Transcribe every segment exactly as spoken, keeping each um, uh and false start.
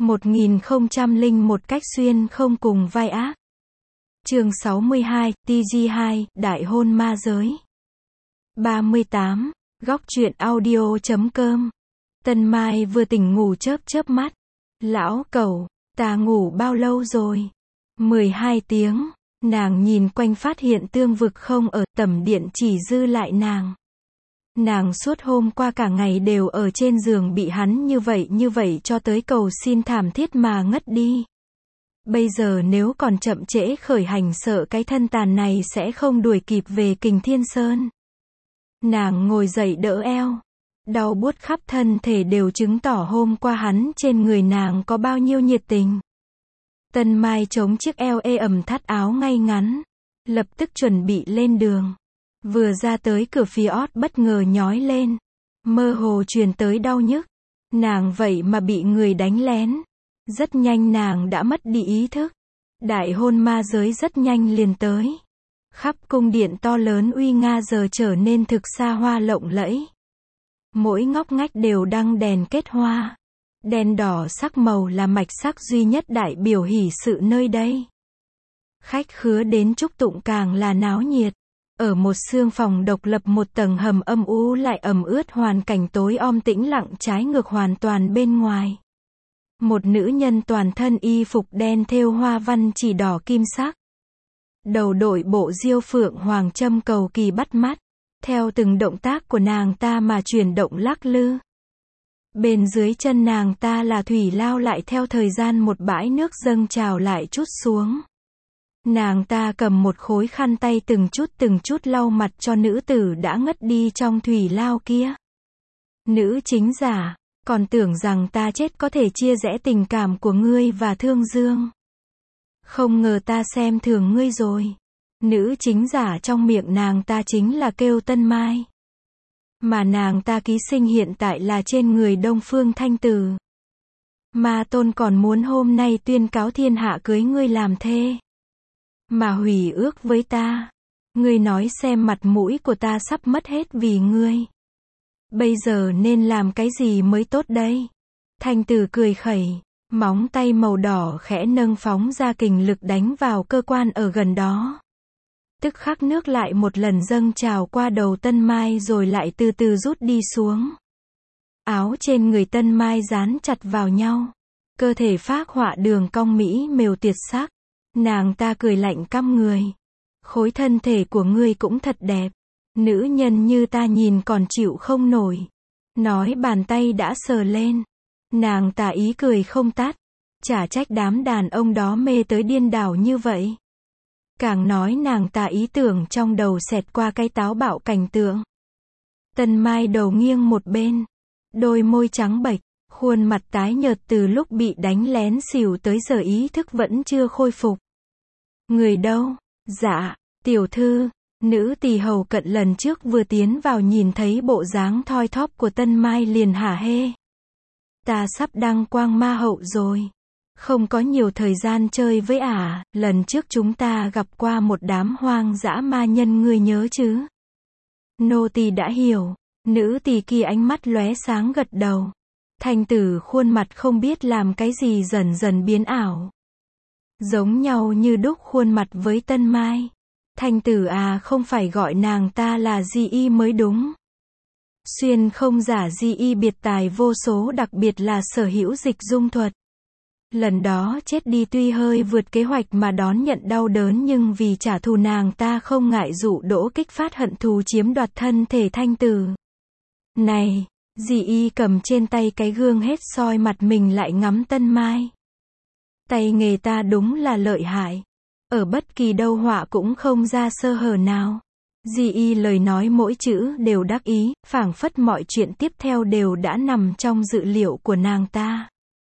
một nghìn không trăm lẻ một cách xuyên không cùng vai ác. Chương sáu mươi hai, T G hai, Đại hôn ma giới. ba mươi tám, Góc truyện audio chấm com. Tân Mai vừa tỉnh ngủ chớp chớp mắt. Lão cẩu, ta ngủ bao lâu rồi? mười hai tiếng. Nàng nhìn quanh phát hiện tương vực không ở, tầm điện chỉ dư lại nàng. Nàng suốt hôm qua cả ngày đều ở trên giường bị hắn như vậy như vậy cho tới cầu xin thảm thiết mà ngất đi. Bây giờ nếu còn chậm trễ khởi hành sợ cái thân tàn này sẽ không đuổi kịp về Kình Thiên Sơn. Nàng ngồi dậy đỡ eo. Đau buốt khắp thân thể đều chứng tỏ hôm qua hắn trên người nàng có bao nhiêu nhiệt tình. Tân Mai chống chiếc eo ê ẩm thắt áo ngay ngắn. Lập tức chuẩn bị lên đường. Vừa ra tới cửa phía ót bất ngờ nhói lên. Mơ hồ truyền tới đau nhức. Nàng vậy mà bị người đánh lén. Rất nhanh nàng đã mất đi ý thức. Đại hôn ma giới rất nhanh liền tới. Khắp cung điện to lớn uy nga giờ trở nên thực xa hoa lộng lẫy. Mỗi ngóc ngách đều đăng đèn kết hoa. Đèn đỏ sắc màu là mạch sắc duy nhất đại biểu hỷ sự nơi đây. Khách khứa đến chúc tụng càng là náo nhiệt. Ở một xương phòng độc lập một tầng hầm âm u lại ẩm ướt hoàn cảnh tối om tĩnh lặng trái ngược hoàn toàn bên ngoài. Một nữ nhân toàn thân y phục đen thêu hoa văn chỉ đỏ kim sắc. Đầu đội bộ diêu phượng hoàng châm cầu kỳ bắt mắt. Theo từng động tác của nàng ta mà chuyển động lắc lư. Bên dưới chân nàng ta là thủy lao lại theo thời gian một bãi nước dâng trào lại trút xuống. Nàng ta cầm một khối khăn tay từng chút từng chút lau mặt cho nữ tử đã ngất đi trong thủy lao kia. Nữ chính giả, còn tưởng rằng ta chết có thể chia rẽ tình cảm của ngươi và Thương Dương. Không ngờ ta xem thường ngươi rồi. Nữ chính giả trong miệng nàng ta chính là kêu Tân Mai. Mà nàng ta ký sinh hiện tại là trên người Đông Phương Thanh Tử. Ma Tôn còn muốn hôm nay tuyên cáo thiên hạ cưới ngươi làm thê. Mà hủy ước với ta. Ngươi nói xem mặt mũi của ta sắp mất hết vì ngươi. Bây giờ nên làm cái gì mới tốt đây? Thanh Tử cười khẩy. Móng tay màu đỏ khẽ nâng phóng ra kình lực đánh vào cơ quan ở gần đó. Tức khắc nước lại một lần dâng trào qua đầu Tân Mai rồi lại từ từ rút đi xuống. Áo trên người Tân Mai dán chặt vào nhau. Cơ thể phác họa đường cong mỹ mều tuyệt sắc. Nàng ta cười lạnh căm người. Khối thân thể của ngươi cũng thật đẹp. Nữ nhân như ta nhìn còn chịu không nổi. Nói bàn tay đã sờ lên. Nàng ta ý cười không tắt. Chả trách đám đàn ông đó mê tới điên đảo như vậy. Càng nói nàng ta ý tưởng trong đầu xẹt qua cái táo bạo cảnh tượng. Tân Mai đầu nghiêng một bên. Đôi môi trắng bệch. Khuôn mặt tái nhợt từ lúc bị đánh lén xỉu tới giờ ý thức vẫn chưa khôi phục. Người đâu? Dạ, tiểu thư. Nữ tỳ hầu cận lần trước vừa tiến vào nhìn thấy bộ dáng thoi thóp của Tân Mai liền hả hê. Ta sắp đăng quang ma hậu rồi. Không có nhiều thời gian chơi với ả, à, lần trước chúng ta gặp qua một đám hoang dã ma nhân ngươi nhớ chứ? Nô tỳ đã hiểu. Nữ tỳ kia ánh mắt lóe sáng gật đầu. Thanh Tử khuôn mặt không biết làm cái gì dần dần biến ảo. Giống nhau như đúc khuôn mặt với Tân Mai. Thanh Tử à, không phải gọi nàng ta là Di Y mới đúng. Xuyên không giả Di Y biệt tài vô số, đặc biệt là sở hữu dịch dung thuật. Lần đó chết đi tuy hơi vượt kế hoạch mà đón nhận đau đớn nhưng vì trả thù nàng ta không ngại dụ dỗ kích phát hận thù chiếm đoạt thân thể Thanh Tử. Này, Di Y cầm trên tay cái gương hết soi mặt mình lại ngắm Tân Mai. Tay nghề ta đúng là lợi hại. Ở bất kỳ đâu họa cũng không ra sơ hở nào. Di Y lời nói mỗi chữ đều đắc ý, phảng phất mọi chuyện tiếp theo đều đã nằm trong dự liệu của nàng ta.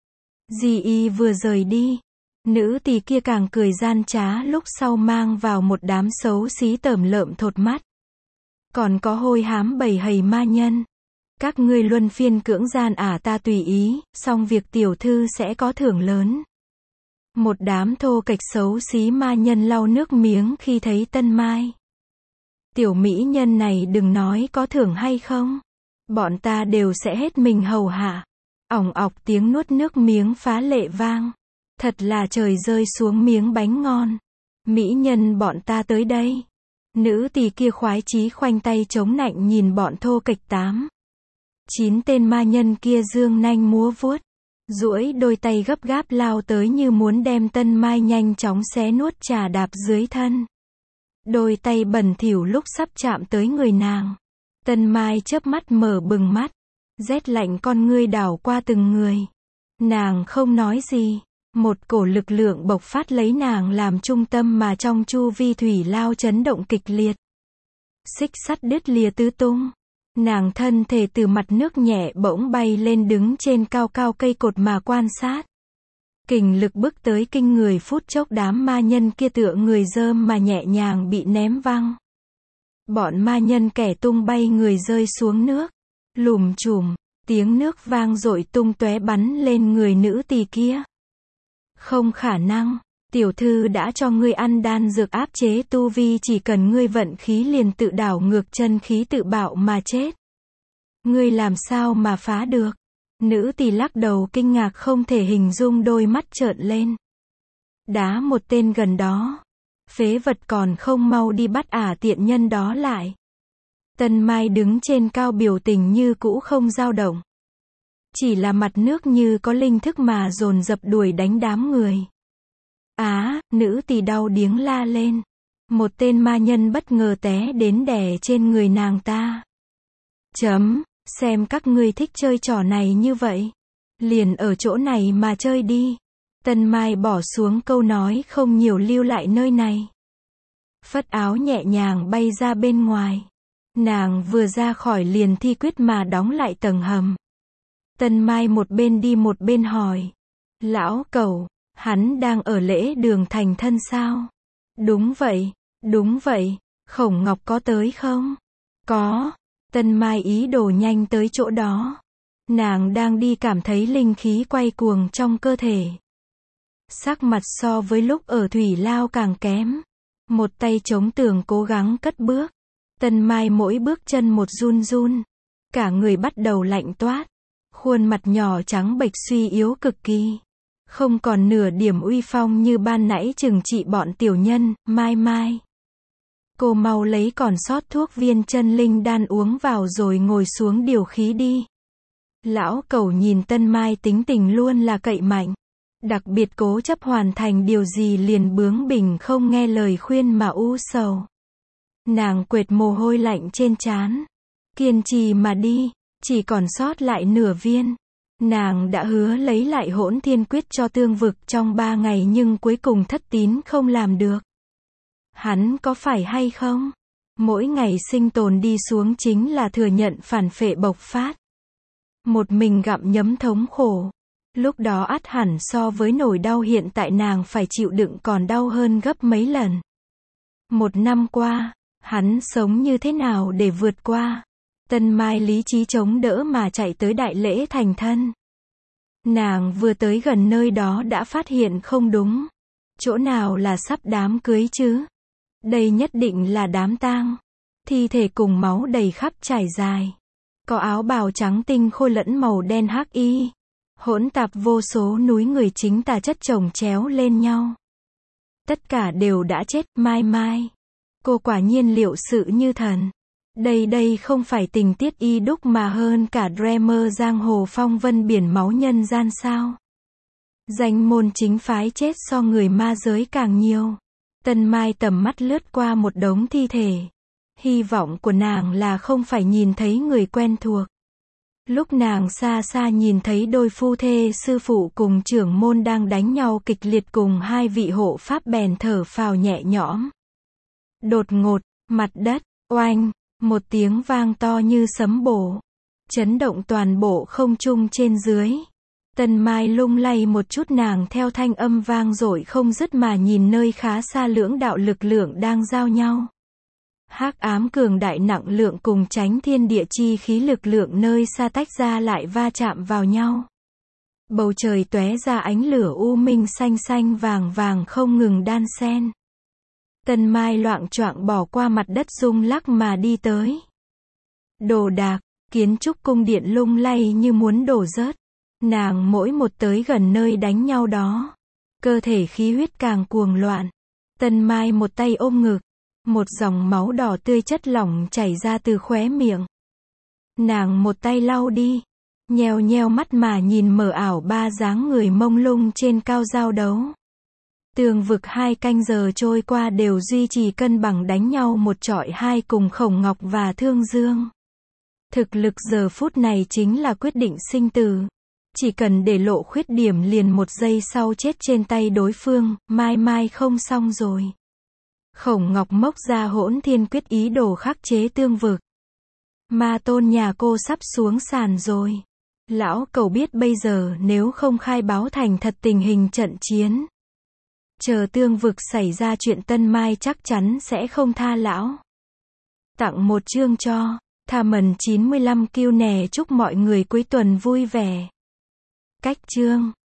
Di Y vừa rời đi. Nữ tỳ kia càng cười gian trá lúc sau mang vào một đám xấu xí tởm lợm thột mắt. Còn có hôi hám bầy hầy ma nhân. Các ngươi luân phiên cưỡng gian ả à, ta tùy ý, xong việc tiểu thư sẽ có thưởng lớn. Một đám thô kệch xấu xí ma nhân lau nước miếng khi thấy Tân Mai. Tiểu mỹ nhân này đừng nói có thưởng hay không. Bọn ta đều sẽ hết mình hầu hạ. ỏng ọc tiếng nuốt nước miếng phá lệ vang. Thật là trời rơi xuống miếng bánh ngon. Mỹ nhân bọn ta tới đây. Nữ tỳ kia khoái chí khoanh tay chống nạnh nhìn bọn thô kệch tám. Chín tên ma nhân kia dương nanh múa vuốt. Duỗi đôi tay gấp gáp lao tới như muốn đem Tân Mai nhanh chóng xé nuốt trà đạp dưới thân. Đôi tay bẩn thỉu lúc sắp chạm tới người nàng. Tân Mai chớp mắt mở bừng mắt. Rét lạnh con ngươi đảo qua từng người. Nàng không nói gì. Một cổ lực lượng bộc phát lấy nàng làm trung tâm mà trong chu vi thủy lao chấn động kịch liệt. Xích sắt đứt lìa tứ tung. Nàng thân thể từ mặt nước nhẹ bỗng bay lên đứng trên cao cao cây cột mà quan sát. Kình lực bước tới kinh người phút chốc đám ma nhân kia tựa người dơm mà nhẹ nhàng bị ném văng. Bọn ma nhân kẻ tung bay người rơi xuống nước. Lùm chùm, tiếng nước vang dội tung tóe bắn lên người nữ tỳ kia. Không khả năng, tiểu thư đã cho ngươi ăn đan dược áp chế tu vi, chỉ cần ngươi vận khí liền tự đảo ngược chân khí tự bạo mà chết. Ngươi làm sao mà phá được? Nữ tỳ lắc đầu kinh ngạc không thể hình dung, đôi mắt trợn lên. Đá một tên gần đó. Phế vật, còn không mau đi bắt ả tiện nhân đó lại. Tân Mai đứng trên cao biểu tình như cũ không dao động. Chỉ là mặt nước như có linh thức mà dồn dập đuổi đánh đám người. Á, nữ tỳ đau điếng la lên. Một tên ma nhân bất ngờ té đến đè trên người nàng ta. Chấm, xem các ngươi thích chơi trò này như vậy. Liền ở chỗ này mà chơi đi. Tân Mai bỏ xuống câu nói không nhiều, lưu lại nơi này. Phất áo nhẹ nhàng bay ra bên ngoài. Nàng vừa ra khỏi liền thi quyết mà đóng lại tầng hầm. Tân Mai một bên đi một bên hỏi. Lão Cẩu, hắn đang ở lễ đường thành thân sao? Đúng vậy, đúng vậy, Khổng Ngọc có tới không? Có. Tân Mai ý đồ nhanh tới chỗ đó. Nàng đang đi cảm thấy linh khí quay cuồng trong cơ thể. Sắc mặt so với lúc ở thủy lao càng kém. Một tay chống tường cố gắng cất bước. Tân Mai mỗi bước chân một run run. Cả người bắt đầu lạnh toát. Khuôn mặt nhỏ trắng bệch suy yếu cực kỳ. Không còn nửa điểm uy phong như ban nãy trừng trị bọn tiểu nhân. Mai Mai, cô mau lấy còn sót thuốc viên chân linh đan uống vào rồi ngồi xuống điều khí đi. Lão Cẩu nhìn Tân Mai tính tình luôn là cậy mạnh. Đặc biệt cố chấp hoàn thành điều gì liền bướng bỉnh không nghe lời khuyên mà u sầu. Nàng quệt mồ hôi lạnh trên trán. Kiên trì mà đi. Chỉ còn sót lại nửa viên. Nàng đã hứa lấy lại hỗn thiên quyết cho tương vực trong ba ngày nhưng cuối cùng thất tín không làm được. Hắn có phải hay không? Mỗi ngày sinh tồn đi xuống chính là thừa nhận phản phệ bộc phát. Một mình gặm nhấm thống khổ. Lúc đó ắt hẳn so với nỗi đau hiện tại nàng phải chịu đựng còn đau hơn gấp mấy lần. Một năm qua, hắn sống như thế nào để vượt qua? Tân Mai lý trí chống đỡ mà chạy tới đại lễ thành thân. Nàng vừa tới gần nơi đó đã phát hiện không đúng. Chỗ nào là sắp đám cưới chứ? Đây nhất định là đám tang. Thi thể cùng máu đầy khắp trải dài. Có áo bào trắng tinh khôi lẫn màu đen hắc y. Hỗn tạp vô số núi người chính tà chất chồng chéo lên nhau. Tất cả đều đã chết. Mai Mai, cô quả nhiên liệu sự như thần. Đây đây không phải tình tiết y đúc mà hơn cả drama giang hồ phong vân biển máu nhân gian sao? Danh môn chính phái chết so người ma giới càng nhiều. Tân Mai tầm mắt lướt qua một đống thi thể. Hy vọng của nàng là không phải nhìn thấy người quen thuộc. Lúc nàng xa xa nhìn thấy đôi phu thê sư phụ cùng trưởng môn đang đánh nhau kịch liệt cùng hai vị hộ pháp bèn thở phào nhẹ nhõm. Đột ngột, mặt đất, oanh, một tiếng vang to như sấm bổ. Chấn động toàn bộ không trung trên dưới. Tân Mai lung lay một chút, nàng theo thanh âm vang dội không dứt mà nhìn nơi khá xa lưỡng đạo lực lượng đang giao nhau. Hắc ám cường đại nặng lượng cùng chánh thiên địa chi khí lực lượng nơi xa tách ra lại va chạm vào nhau. Bầu trời tóe ra ánh lửa u minh xanh xanh vàng vàng không ngừng đan xen. Tân Mai loạng choạng bỏ qua mặt đất rung lắc mà đi tới. Đồ đạc, kiến trúc cung điện lung lay như muốn đổ rớt. Nàng mỗi một tới gần nơi đánh nhau đó, cơ thể khí huyết càng cuồng loạn. Tân Mai một tay ôm ngực, một dòng máu đỏ tươi chất lỏng chảy ra từ khóe miệng. Nàng một tay lau đi, nheo nheo mắt mà nhìn mờ ảo ba dáng người mông lung trên cao giao đấu. Tường vực hai canh giờ trôi qua đều duy trì cân bằng đánh nhau một chọi hai cùng Khổng Ngọc và Thương Dương. Thực lực giờ phút này chính là quyết định sinh tử. Chỉ cần để lộ khuyết điểm liền một giây sau chết trên tay đối phương, mai mai không xong rồi. Khổng Ngọc móc ra Hỗn Thiên Quyết ý đồ khắc chế tương vực. Ma tôn nhà cô sắp xuống sàn rồi. Lão cẩu biết bây giờ nếu không khai báo thành thật tình hình trận chiến, chờ tương vực xảy ra chuyện Tân Mai chắc chắn sẽ không tha lão. Tặng một chương cho Tha Mần chín mươi lăm Q nè, chúc mọi người cuối tuần vui vẻ. Cách chương